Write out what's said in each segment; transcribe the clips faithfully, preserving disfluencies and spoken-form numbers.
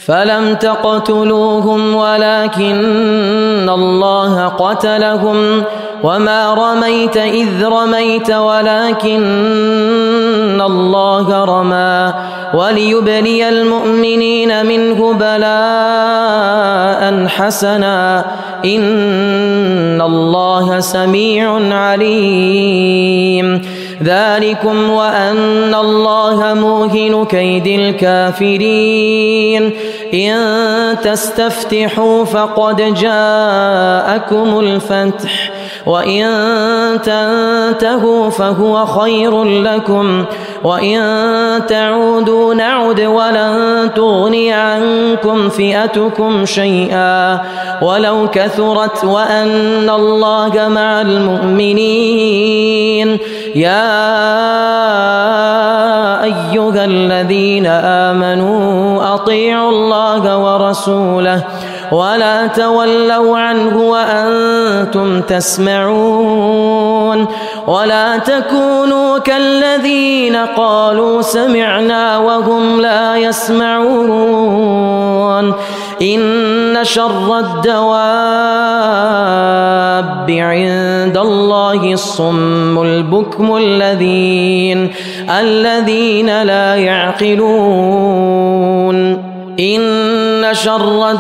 فلم تقتلوهم ولكن الله قتلهم وما رميت إذ رميت ولكن الله رمى وليبلي المؤمنين منه بلاء حسنا إن الله سميع عليم. ذلكم وأن الله موهن كيد الكافرين. إن تستفتحوا فقد جاءكم الفتح وإن تنتهوا فهو خير لكم وإن تعودوا نعد ولن تغني عنكم فئتكم شيئا ولو كثرت وأن الله مع المؤمنين. يا أيها الذين آمنوا أطيعوا الله ورسوله ولا تولوا عنه وأنتم تسمعون ولا تكونوا كالذين قالوا سمعنا وهم لا يسمعون. إن شر الدواب عند الله الصم البكم الذين الذين لا يعقلون. إن شر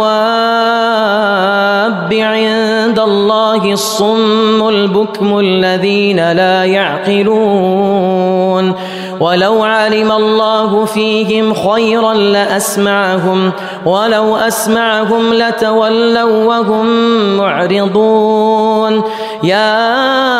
الدواب عند الله الصم البكم الذين لا يعقلون. ولو علم الله فيهم خيرا لأسمعهم ولو أسمعهم لتولوا وهم معرضون. يا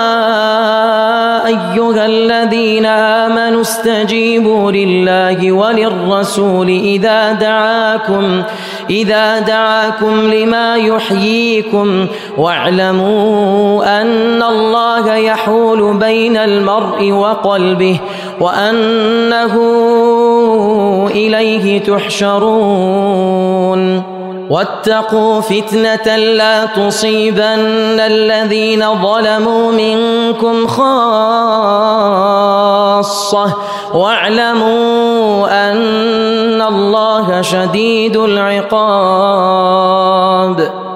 أيها الذين آمنوا استجيبوا لله وللرسول إذا دعاكم إذا دعاكم لما يحييكم واعلموا أن الله يحول بين المرء وقلبه وأنه إليه تحشرون. واتقوا فتنة لا تصيبن الذين ظلموا منكم خاصة واعلموا أن الله شديد العقاب.